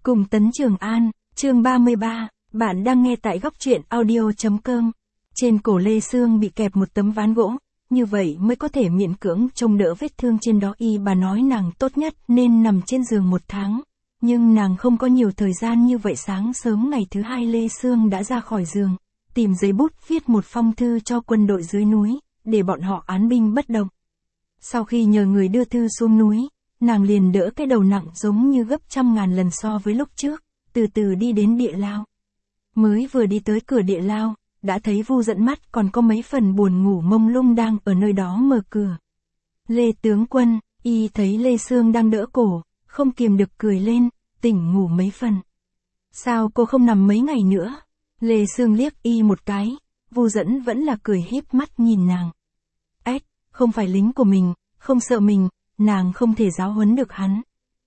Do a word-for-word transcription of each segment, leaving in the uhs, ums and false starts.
Cùng Tấn Trường An, chương ba mươi ba, bạn đang nghe tại góc truyện audio.com. Trên cổ Lê Sương bị kẹp một tấm ván gỗ, như vậy mới có thể miễn cưỡng trông đỡ vết thương trên đó. Y bà nói nàng tốt nhất nên nằm trên giường một tháng. Nhưng nàng không có nhiều thời gian như vậy. Sáng sớm ngày thứ hai Lê Sương đã ra khỏi giường, tìm giấy bút viết một phong thư cho quân đội dưới núi, để bọn họ án binh bất động. Sau khi nhờ người đưa thư xuống núi, nàng liền đỡ cái đầu nặng giống như gấp trăm ngàn lần so với lúc trước, từ từ đi đến địa lao. Mới vừa đi tới cửa địa lao, đã thấy Vu Dẫn mắt còn có mấy phần buồn ngủ mông lung đang ở nơi đó mở cửa. Lê tướng quân, y thấy Lê Sương đang đỡ cổ, không kìm được cười lên, tỉnh ngủ mấy phần. Sao cô không nằm mấy ngày nữa? Lê Sương liếc y một cái, Vu Dẫn vẫn là cười híp mắt nhìn nàng. Ếch, không phải lính của mình, không sợ mình, nàng không thể giáo huấn được hắn.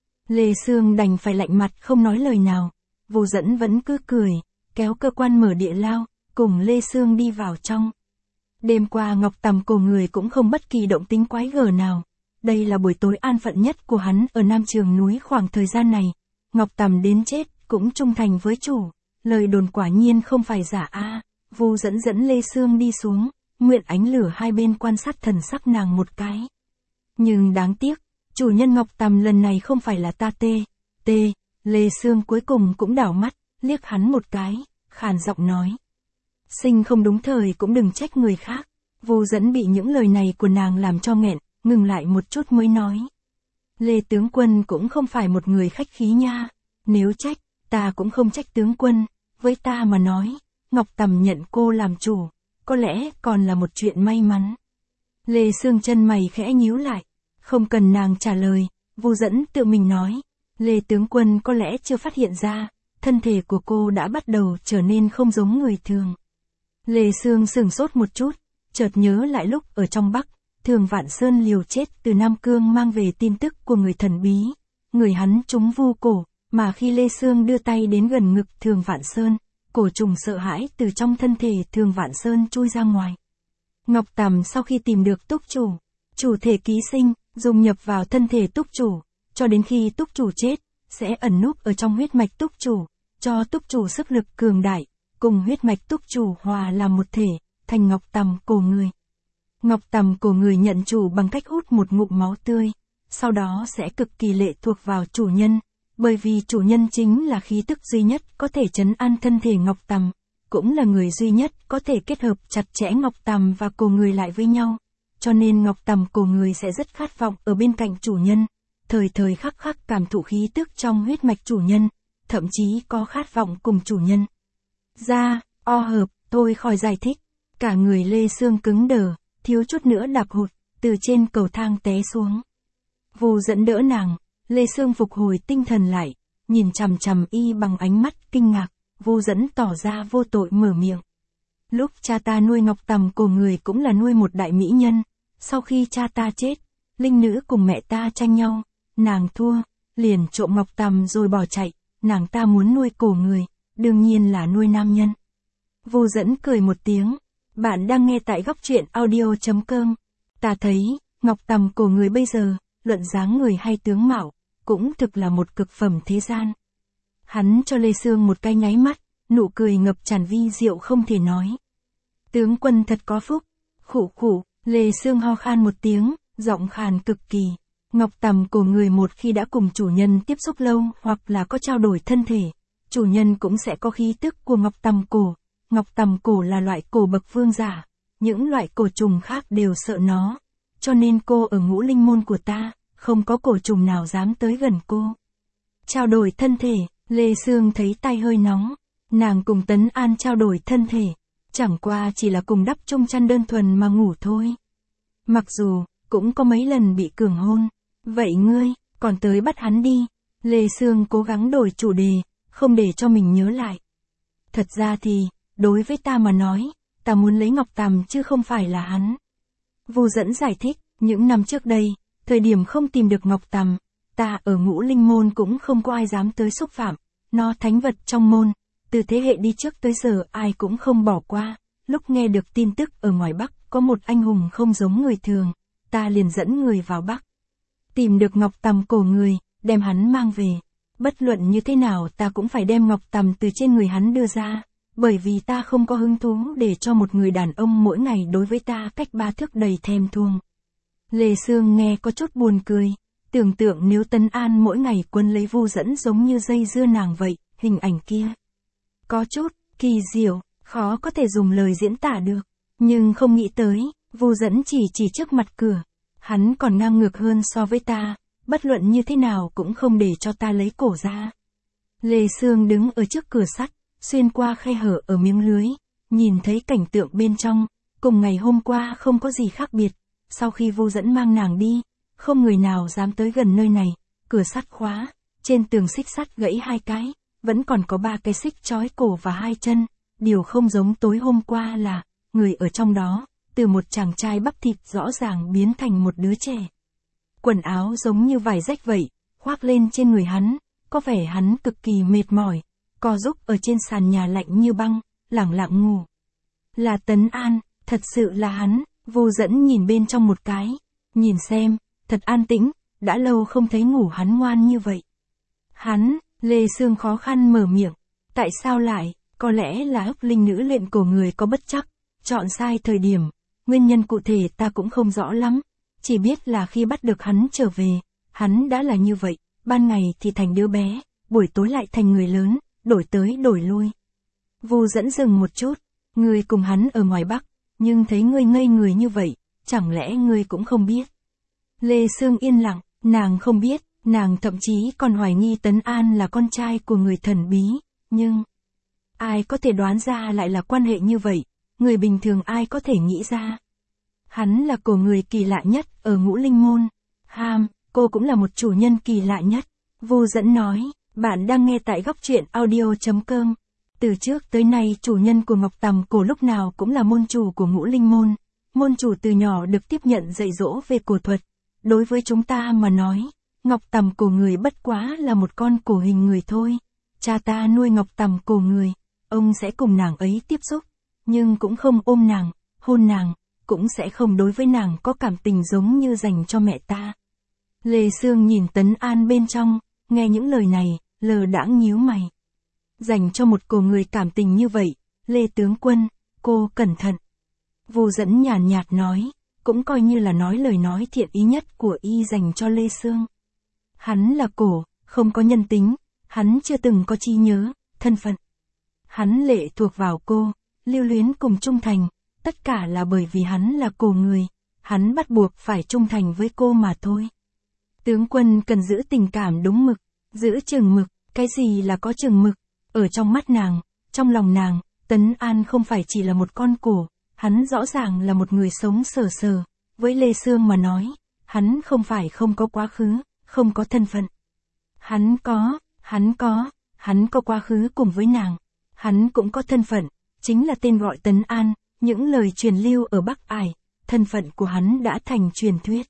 Lê Sương đành phải lạnh mặt không nói lời nào. Vu Dẫn vẫn cứ cười, kéo cơ quan mở địa lao, cùng Lê Sương đi vào trong. Đêm qua Ngọc Tầm cổ người cũng không bất kỳ động tính quái gở nào. Đây là buổi tối an phận nhất của hắn ở Nam Trường núi khoảng thời gian này. Ngọc Tầm đến chết cũng trung thành với chủ. Lời đồn quả nhiên không phải giả a. Vu Dẫn dẫn Lê Sương đi xuống, nguyện ánh lửa hai bên quan sát thần sắc nàng một cái. Nhưng đáng tiếc, chủ nhân Ngọc Tầm lần này không phải là ta tê, tê, Lê Sương cuối cùng cũng đảo mắt, liếc hắn một cái, khàn giọng nói. Sinh không đúng thời cũng đừng trách người khác. Vu Dẫn bị những lời này của nàng làm cho nghẹn, ngừng lại một chút mới nói. Lê tướng quân cũng không phải một người khách khí nha, nếu trách, ta cũng không trách tướng quân, với ta mà nói, Ngọc Tầm nhận cô làm chủ, có lẽ còn là một chuyện may mắn. Lê Sương chân mày khẽ nhíu lại, không cần nàng trả lời, Vu Dẫn tự mình nói, Lê tướng quân có lẽ chưa phát hiện ra, thân thể của cô đã bắt đầu trở nên không giống người thường. Lê Sương sửng sốt một chút, chợt nhớ lại lúc ở trong Bắc, Thường Vạn Sơn liều chết từ Nam Cương mang về tin tức của người thần bí, người hắn trúng vu cổ, mà khi Lê Sương đưa tay đến gần ngực Thường Vạn Sơn, cổ trùng sợ hãi từ trong thân thể Thường Vạn Sơn chui ra ngoài. Ngọc Tầm sau khi tìm được túc chủ, chủ thể ký sinh, dung nhập vào thân thể túc chủ, cho đến khi túc chủ chết, sẽ ẩn núp ở trong huyết mạch túc chủ, cho túc chủ sức lực cường đại, cùng huyết mạch túc chủ hòa làm một thể, thành Ngọc Tầm cổ người. Ngọc Tầm cổ người nhận chủ bằng cách hút một ngụm máu tươi, sau đó sẽ cực kỳ lệ thuộc vào chủ nhân, bởi vì chủ nhân chính là khí tức duy nhất có thể trấn an thân thể Ngọc Tầm, cũng là người duy nhất có thể kết hợp chặt chẽ Ngọc Tầm và cổ người lại với nhau, cho nên Ngọc Tầm cổ người sẽ rất khát vọng ở bên cạnh chủ nhân, thời thời khắc khắc cảm thụ khí tức trong huyết mạch chủ nhân, thậm chí có khát vọng cùng chủ nhân. Ra, o hợp, tôi khỏi giải thích, cả người Lê Sương cứng đờ, thiếu chút nữa đạp hụt, từ trên cầu thang té xuống. Vu Dẫn đỡ nàng, Lê Sương phục hồi tinh thần lại, nhìn chằm chằm y bằng ánh mắt kinh ngạc, Vu Dẫn tỏ ra vô tội mở miệng. Lúc cha ta nuôi Ngọc Tầm cổ người cũng là nuôi một đại mỹ nhân, sau khi cha ta chết, linh nữ cùng mẹ ta tranh nhau, nàng thua, liền trộm Ngọc Tầm rồi bỏ chạy, nàng ta muốn nuôi cổ người, đương nhiên là nuôi nam nhân. Vu Dẫn cười một tiếng, bạn đang nghe tại góc truyện audio.com. Ta thấy, Ngọc Tầm cổ người bây giờ, luận dáng người hay tướng mạo, cũng thực là một cực phẩm thế gian. Hắn cho Lê Sương một cái nháy mắt, nụ cười ngập tràn vi diệu không thể nói. Tướng quân thật có phúc, khụ khụ, Lê Sương ho khan một tiếng, giọng khàn cực kỳ. Ngọc Tầm cổ người một khi đã cùng chủ nhân tiếp xúc lâu hoặc là có trao đổi thân thể, chủ nhân cũng sẽ có khí tức của Ngọc Tầm cổ. Ngọc Tầm cổ là loại cổ bậc vương giả, những loại cổ trùng khác đều sợ nó, cho nên cô ở ngũ linh môn của ta, không có cổ trùng nào dám tới gần cô. Trao đổi thân thể, Lê Sương thấy tay hơi nóng, nàng cùng Tấn An trao đổi thân thể, chẳng qua chỉ là cùng đắp chung chăn đơn thuần mà ngủ thôi. Mặc dù, cũng có mấy lần bị cường hôn, vậy ngươi, còn tới bắt hắn đi. Lê Sương cố gắng đổi chủ đề, không để cho mình nhớ lại. Thật ra thì, đối với ta mà nói, ta muốn lấy Ngọc Tầm chứ không phải là hắn. Vu Dẫn giải thích, những năm trước đây, thời điểm không tìm được Ngọc Tầm, ta ở ngũ linh môn cũng không có ai dám tới xúc phạm, nó thánh vật trong môn, từ thế hệ đi trước tới giờ ai cũng không bỏ qua, lúc nghe được tin tức ở ngoài Bắc có một anh hùng không giống người thường, ta liền dẫn người vào Bắc. Tìm được Ngọc Tầm cổ người, đem hắn mang về. Bất luận như thế nào ta cũng phải đem ngọc tằm từ trên người hắn đưa ra, bởi vì ta không có hứng thú để cho một người đàn ông mỗi ngày đối với ta cách ba thước đầy thèm thuồng. Lê Sương nghe có chút buồn cười, tưởng tượng nếu Tấn An mỗi ngày quấn lấy Vu Dẫn giống như dây dưa nàng vậy, hình ảnh kia có chút kỳ diệu, khó có thể dùng lời diễn tả được, nhưng không nghĩ tới, Vu Dẫn chỉ chỉ trước mặt cửa, hắn còn ngang ngược hơn so với ta, bất luận như thế nào cũng không để cho ta lấy cổ ra. Lê Sương đứng ở trước cửa sắt, xuyên qua khe hở ở miếng lưới, nhìn thấy cảnh tượng bên trong, cùng ngày hôm qua không có gì khác biệt, sau khi Vu Dẫn mang nàng đi, không người nào dám tới gần nơi này, cửa sắt khóa, trên tường xích sắt gãy hai cái, vẫn còn có ba cái xích trói cổ và hai chân, điều không giống tối hôm qua là, người ở trong đó, từ một chàng trai bắp thịt rõ ràng biến thành một đứa trẻ. Quần áo giống như vải rách vậy, khoác lên trên người hắn, có vẻ hắn cực kỳ mệt mỏi, co rúc ở trên sàn nhà lạnh như băng, lẳng lặng ngủ. Là Tấn An, thật sự là hắn, Vu Dẫn nhìn bên trong một cái, nhìn xem, thật an tĩnh, đã lâu không thấy ngủ hắn ngoan như vậy. Hắn, Lê Sương khó khăn mở miệng, tại sao lại, có lẽ là ức linh nữ luyện cổ người có bất trắc, chọn sai thời điểm, nguyên nhân cụ thể ta cũng không rõ lắm, chỉ biết là khi bắt được hắn trở về, hắn đã là như vậy, ban ngày thì thành đứa bé, buổi tối lại thành người lớn, đổi tới đổi lui. Vu Dẫn dừng một chút, ngươi cùng hắn ở ngoài Bắc, nhưng thấy ngươi ngây người như vậy, chẳng lẽ ngươi cũng không biết. Lê Sương yên lặng, nàng không biết, nàng thậm chí còn hoài nghi Tấn An là con trai của người thần bí, nhưng ai có thể đoán ra lại là quan hệ như vậy, người bình thường ai có thể nghĩ ra. Hắn là cổ người kỳ lạ nhất ở Ngũ Linh Môn. Ham, cô cũng là một chủ nhân kỳ lạ nhất. Vu Dẫn nói, bạn đang nghe tại góc truyện audio chấm com. Từ trước tới nay chủ nhân của Ngọc Tằm Cổ lúc nào cũng là môn chủ của Ngũ Linh Môn. Môn chủ từ nhỏ được tiếp nhận dạy dỗ về cổ thuật. Đối với chúng ta mà nói, Ngọc Tằm Cổ người bất quá là một con cổ hình người thôi. Cha ta nuôi Ngọc Tằm Cổ người, ông sẽ cùng nàng ấy tiếp xúc, nhưng cũng không ôm nàng, hôn nàng, cũng sẽ không đối với nàng có cảm tình giống như dành cho mẹ ta. Lê Sương nhìn Tấn An bên trong, nghe những lời này, lờ đãng nhíu mày. Dành cho một cổ người cảm tình như vậy, Lê tướng quân, cô cẩn thận. Vu Dẫn nhàn nhạt nói, cũng coi như là nói lời nói thiện ý nhất của y dành cho Lê Sương. Hắn là cổ, không có nhân tính, hắn chưa từng có trí nhớ, thân phận. Hắn lệ thuộc vào cô, lưu luyến cùng trung thành, tất cả là bởi vì hắn là cổ người, hắn bắt buộc phải trung thành với cô mà thôi. Tướng quân cần giữ tình cảm đúng mực, giữ chừng mực, cái gì là có chừng mực? Ở trong mắt nàng, trong lòng nàng, Tấn An không phải chỉ là một con cổ, hắn rõ ràng là một người sống sờ sờ. Với Lê Sương mà nói, hắn không phải không có quá khứ, không có thân phận. Hắn có, hắn có, hắn có quá khứ cùng với nàng. Hắn cũng có thân phận, chính là tên gọi Tấn An, những lời truyền lưu ở Bắc Ải, thân phận của hắn đã thành truyền thuyết.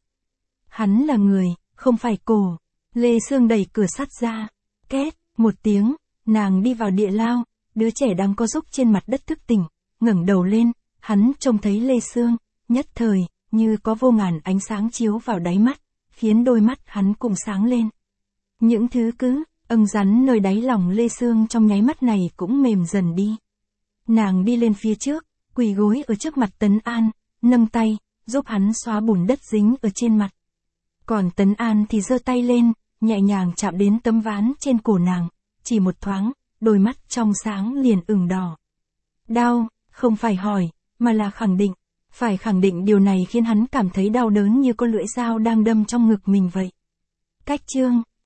Hắn là người, không phải cổ. Lê Sương đẩy cửa sắt ra, két, một tiếng, nàng đi vào địa lao, đứa trẻ đang co rúc trên mặt đất thức tỉnh, ngẩng đầu lên, hắn trông thấy Lê Sương, nhất thời, như có vô ngàn ánh sáng chiếu vào đáy mắt, khiến đôi mắt hắn cũng sáng lên. Những thứ cứ, âng rắn nơi đáy lòng Lê Sương trong nháy mắt này cũng mềm dần đi. Nàng đi lên phía trước, quỳ gối ở trước mặt Tấn An, nâng tay, giúp hắn xóa bùn đất dính ở trên mặt. Còn Tấn An thì giơ tay lên, nhẹ nhàng chạm đến tấm ván trên cổ nàng, chỉ một thoáng, đôi mắt trong sáng liền ửng đỏ. Đau, không phải hỏi, mà là khẳng định. Phải khẳng định điều này khiến hắn cảm thấy đau đớn như có lưỡi dao đang đâm trong ngực mình vậy. Cách chương